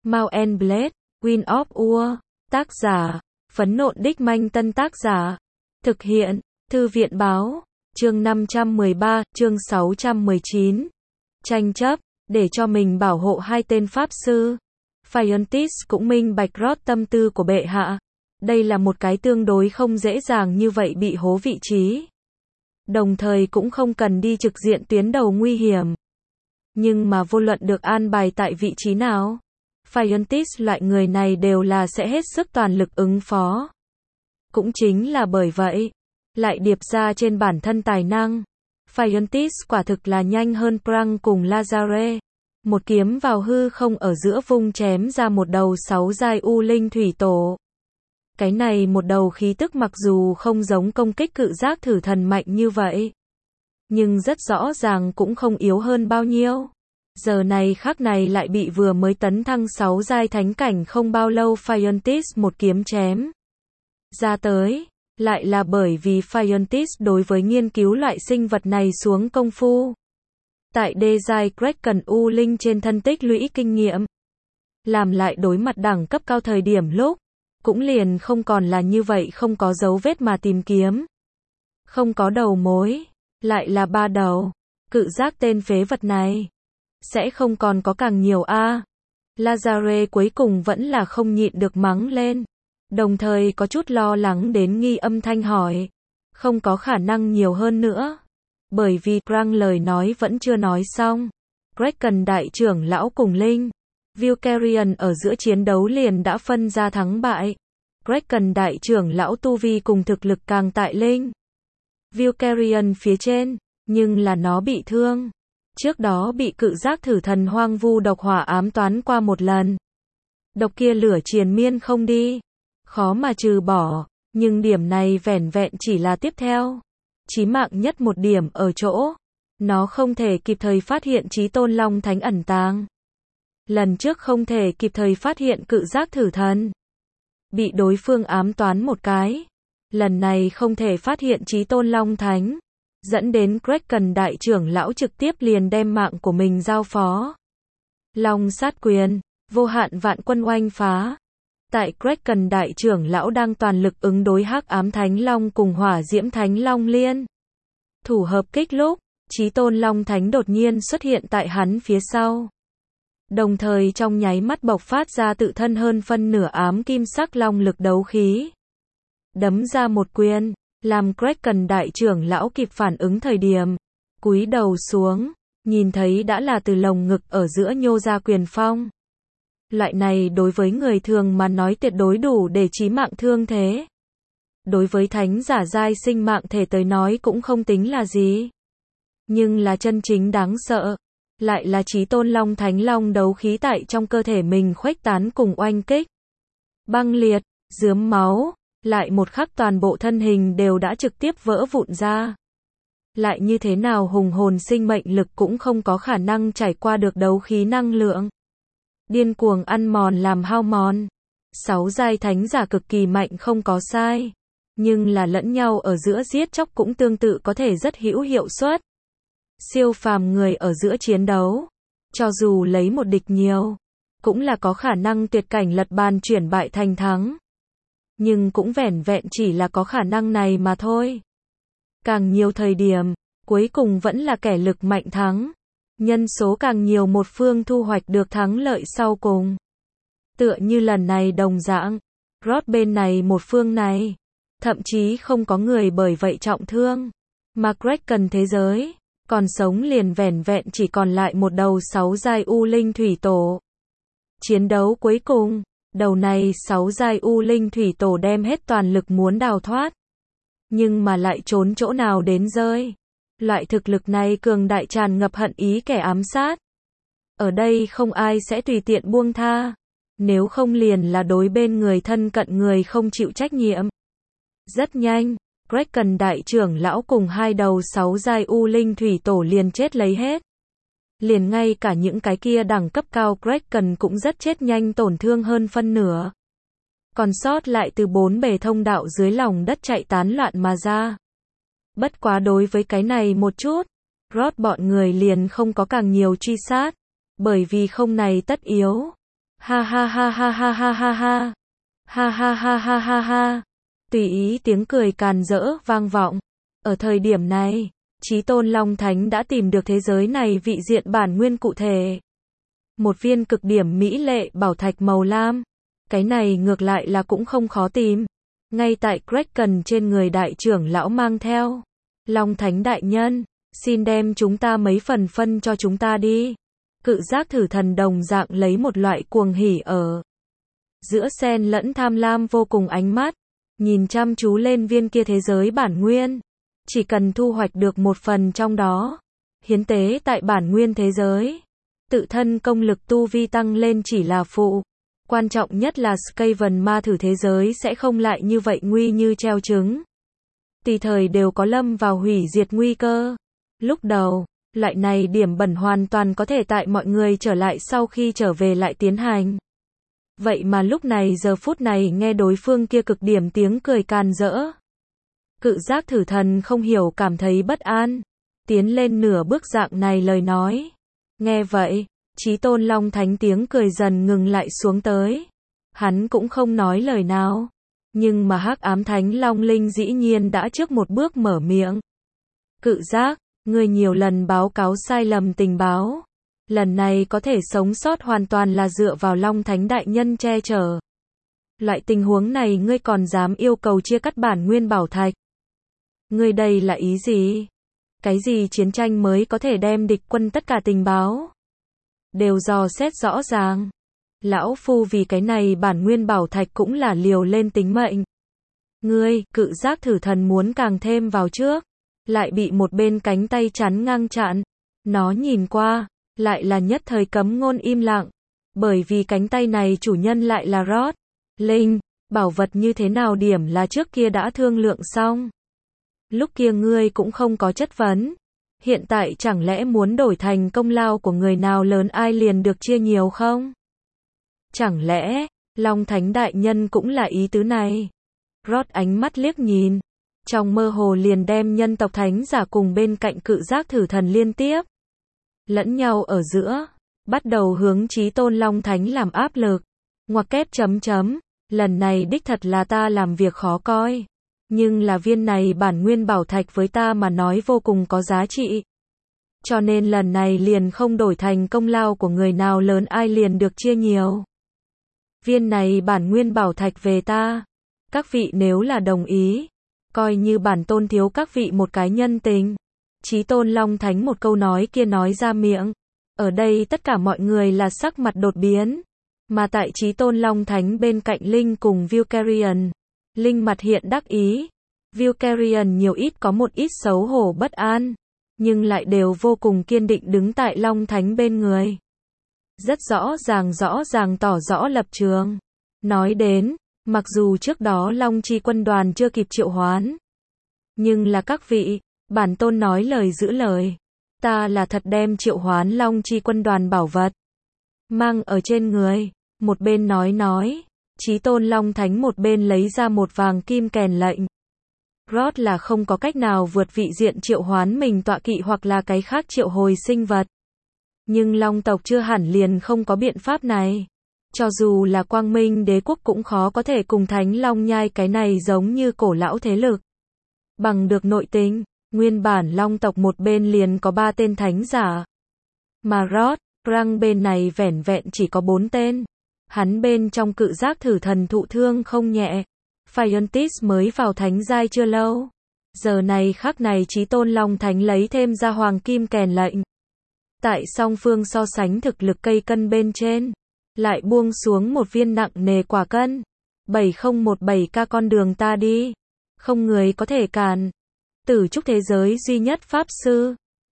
Mount and Blade, Wind of War, tác giả, Phấn Nộn Đích Manh Tân tác giả, thực hiện, Thư viện Báo, chương 513, chương 619. Tranh chấp, để cho mình bảo hộ hai tên Pháp Sư. Phiontis cũng minh bạch rót tâm tư của bệ hạ. Đây là một cái tương đối không dễ dàng như vậy bị hố vị trí. Đồng thời cũng không cần đi trực diện tuyến đầu nguy hiểm. Nhưng mà vô luận được an bài tại vị trí nào, Phiontis loại người này đều là sẽ hết sức toàn lực ứng phó. Cũng chính là bởi vậy, lại điệp ra trên bản thân tài năng. Phiontis quả thực là nhanh hơn Prang cùng Lazare. Một kiếm vào hư không ở giữa vung chém ra một đầu 6 giai U Linh Thủy Tổ. Cái này một đầu khí tức mặc dù không giống công kích cự giác thử thần mạnh như vậy, nhưng rất rõ ràng cũng không yếu hơn bao nhiêu. Giờ này khắc này lại bị vừa mới tấn thăng 6 giai thánh cảnh không bao lâu Phiontis một kiếm chém ra tới. Lại là bởi vì Phiontis đối với nghiên cứu loại sinh vật này xuống công phu. Tại đê giai Kraken U Linh trên thân tích lũy kinh nghiệm. Làm lại đối mặt đẳng cấp cao thời điểm lúc, cũng liền không còn là như vậy không có dấu vết mà tìm kiếm. Không có đầu mối, lại là 3 đầu. Cự giác tên phế vật này, sẽ không còn có càng nhiều a. Lazare cuối cùng vẫn là không nhịn được mắng lên. Đồng thời có chút lo lắng đến nghi âm thanh hỏi. Không có khả năng nhiều hơn nữa. Bởi vì Prang lời nói vẫn chưa nói xong. Kraken đại trưởng lão cùng Linh Vulcarian ở giữa chiến đấu liền đã phân ra thắng bại. Kraken đại trưởng lão tu vi cùng thực lực càng tại Linh Vulcarian phía trên, nhưng là nó bị thương. Trước đó bị cự giác thử thần hoang vu độc hỏa ám toán qua một lần. Độc kia lửa triền miên không đi. Khó mà trừ bỏ, nhưng điểm này vẻn vẹn chỉ là tiếp theo. Chí mạng nhất một điểm ở chỗ, nó không thể kịp thời phát hiện Chí Tôn Long Thánh ẩn tàng. Lần trước không thể kịp thời phát hiện cự giác thử thần. Bị đối phương ám toán một cái. Lần này không thể phát hiện Chí Tôn Long Thánh. Dẫn đến Kraken đại trưởng lão trực tiếp liền đem mạng của mình giao phó. Long sát quyền, vô hạn vạn quân oanh phá. Tại Kraken đại trưởng lão đang toàn lực ứng đối hắc ám thánh long cùng hỏa diễm thánh long liên thủ hợp kích lúc, Chí Tôn Long Thánh đột nhiên xuất hiện tại hắn phía sau. Đồng thời trong nháy mắt bộc phát ra tự thân hơn phân nửa ám kim sắc long lực đấu khí. Đấm ra một quyền, làm Kraken đại trưởng lão kịp phản ứng thời điểm, cúi đầu xuống, nhìn thấy đã là từ lồng ngực ở giữa nhô ra quyền phong. Loại này đối với người thường mà nói tuyệt đối đủ để chí mạng thương thế. Đối với thánh giả giai sinh mạng thể tới nói cũng không tính là gì. Nhưng là chân chính đáng sợ. Lại là Chí Tôn Long Thánh Long đấu khí tại trong cơ thể mình khuếch tán cùng oanh kích. Băng liệt, rướm máu, lại một khắc toàn bộ thân hình đều đã trực tiếp vỡ vụn ra. Lại như thế nào hùng hồn sinh mệnh lực cũng không có khả năng trải qua được đấu khí năng lượng. Điên cuồng ăn mòn làm hao mòn. 6 giai thánh giả cực kỳ mạnh không có sai. Nhưng là lẫn nhau ở giữa giết chóc cũng tương tự có thể rất hữu hiệu suất. Siêu phàm người ở giữa chiến đấu. Cho dù lấy một địch nhiều. Cũng là có khả năng tuyệt cảnh lật bàn chuyển bại thành thắng. Nhưng cũng vẻn vẹn chỉ là có khả năng này mà thôi. Càng nhiều thời điểm, cuối cùng vẫn là kẻ lực mạnh thắng. Nhân số càng nhiều một phương thu hoạch được thắng lợi sau cùng. Tựa như lần này đồng dạng, Rod bên này một phương này, thậm chí không có người bởi vậy trọng thương. Mà Kraken thế giới, còn sống liền vẻn vẹn chỉ còn lại một đầu 6 giai U Linh Thủy Tổ. Chiến đấu cuối cùng, đầu này 6 giai U Linh Thủy Tổ đem hết toàn lực muốn đào thoát. Nhưng mà lại trốn chỗ nào đến rơi. Loại thực lực này cường đại tràn ngập hận ý kẻ ám sát. Ở đây không ai sẽ tùy tiện buông tha. Nếu không liền là đối bên người thân cận người không chịu trách nhiệm. Rất nhanh, Kraken đại trưởng lão cùng hai đầu 6 giai U Linh Thủy Tổ liền chết lấy hết. Liền ngay cả những cái kia đẳng cấp cao Kraken cũng rất chết nhanh tổn thương hơn phân nửa. Còn sót lại từ 4 bề thông đạo dưới lòng đất chạy tán loạn mà ra. Bất quá đối với cái này một chút, Rod bọn người liền không có càng nhiều truy sát, bởi vì không này tất yếu. Ha ha ha ha ha ha ha ha. Ha ha ha ha ha ha. Tùy ý tiếng cười càn rỡ vang vọng. Ở thời điểm này, Chí Tôn Long Thánh đã tìm được thế giới này vị diện bản nguyên cụ thể. Một viên cực điểm mỹ lệ bảo thạch màu lam. Cái này ngược lại là cũng không khó tìm. Ngay tại Kraken trên người đại trưởng lão mang theo. Long Thánh đại nhân, xin đem chúng ta mấy phần phân cho chúng ta đi. Cự giác thử thần đồng dạng lấy một loại cuồng hỉ ở giữa xen lẫn tham lam vô cùng ánh mắt, nhìn chăm chú lên viên kia thế giới bản nguyên. Chỉ cần thu hoạch được một phần trong đó, hiến tế tại bản nguyên thế giới, tự thân công lực tu vi tăng lên chỉ là phụ. Quan trọng nhất là Skaven ma thử thế giới sẽ không lại như vậy nguy như treo trứng. Tùy thời đều có lâm vào hủy diệt nguy cơ. Lúc đầu, loại này điểm bẩn hoàn toàn có thể tại mọi người trở lại sau khi trở về lại tiến hành. Vậy mà lúc này giờ phút này nghe đối phương kia cực điểm tiếng cười càn rỡ. Cự giác thử thần không hiểu cảm thấy bất an. Tiến lên nửa bước dạng này lời nói. Nghe vậy, Chí Tôn Long Thánh tiếng cười dần ngừng lại xuống tới. Hắn cũng không nói lời nào. Nhưng mà Hắc Ám Thánh Long Linh dĩ nhiên đã trước một bước mở miệng. Cự giác, ngươi nhiều lần báo cáo sai lầm tình báo. Lần này có thể sống sót hoàn toàn là dựa vào Long Thánh đại nhân che chở. Loại tình huống này ngươi còn dám yêu cầu chia cắt bản nguyên bảo thạch. Ngươi đây là ý gì? Cái gì chiến tranh mới có thể đem địch quân tất cả tình báo đều dò xét rõ ràng. Lão phu vì cái này bản nguyên bảo thạch cũng là liều lên tính mệnh. Ngươi, cự giác thử thần muốn càng thêm vào trước, lại bị một bên cánh tay chắn ngang chặn. Nó nhìn qua, lại là nhất thời cấm ngôn im lặng, bởi vì cánh tay này chủ nhân lại là Rod. Linh, bảo vật như thế nào điểm là trước kia đã thương lượng xong. Lúc kia ngươi cũng không có chất vấn. Hiện tại chẳng lẽ muốn đổi thành công lao của người nào lớn ai liền được chia nhiều không? Chẳng lẽ, Long Thánh đại nhân cũng là ý tứ này? Rod ánh mắt liếc nhìn, trong mơ hồ liền đem nhân tộc thánh giả cùng bên cạnh cự giác thử thần liên tiếp lẫn nhau ở giữa, bắt đầu hướng Chí Tôn Long Thánh làm áp lực. Ngoặc kép chấm chấm, lần này đích thật là ta làm việc khó coi. Nhưng là viên này bản nguyên bảo thạch với ta mà nói vô cùng có giá trị. Cho nên lần này liền không đổi thành công lao của người nào lớn ai liền được chia nhiều. Viên này bản nguyên bảo thạch về ta. Các vị nếu là đồng ý, coi như bản tôn thiếu các vị một cái nhân tình. Chí Tôn Long Thánh một câu nói kia nói ra miệng. Ở đây tất cả mọi người là sắc mặt đột biến. Mà tại Chí Tôn Long Thánh bên cạnh Linh cùng Vulcarian. Linh mặt hiện đắc ý. Vulcarian nhiều ít có một ít xấu hổ bất an. Nhưng lại đều vô cùng kiên định đứng tại Long Thánh bên người. Rất rõ ràng tỏ rõ lập trường. Nói đến, mặc dù trước đó Long Chi quân đoàn chưa kịp triệu hoán. Nhưng là các vị, bản tôn nói lời giữ lời. Ta là thật đem triệu hoán Long Chi quân đoàn bảo vật mang ở trên người. Một bên nói. Chí Tôn Long Thánh một bên lấy ra một vàng kim kèn lệnh. Rod là không có cách nào vượt vị diện triệu hoán mình tọa kỵ hoặc là cái khác triệu hồi sinh vật. Nhưng Long tộc chưa hẳn liền không có biện pháp này. Cho dù là Quang Minh đế quốc cũng khó có thể cùng Thánh Long nhai cái này giống như cổ lão thế lực. Bằng được nội tình, nguyên bản Long tộc một bên liền có 3 tên thánh giả. Mà Rod, Răng bên này vẻn vẹn chỉ có 4 tên. Hắn bên trong cự giác thử thần thụ thương không nhẹ. Phiontis mới vào thánh giai chưa lâu. Giờ này khắc này Chí Tôn Long Thánh lấy thêm ra hoàng kim kèn lệnh. Tại song phương so sánh thực lực cây cân bên trên, lại buông xuống một viên nặng nề quả cân. 7017K con đường ta đi. Không người có thể cản. Tử trúc thế giới duy nhất pháp sư.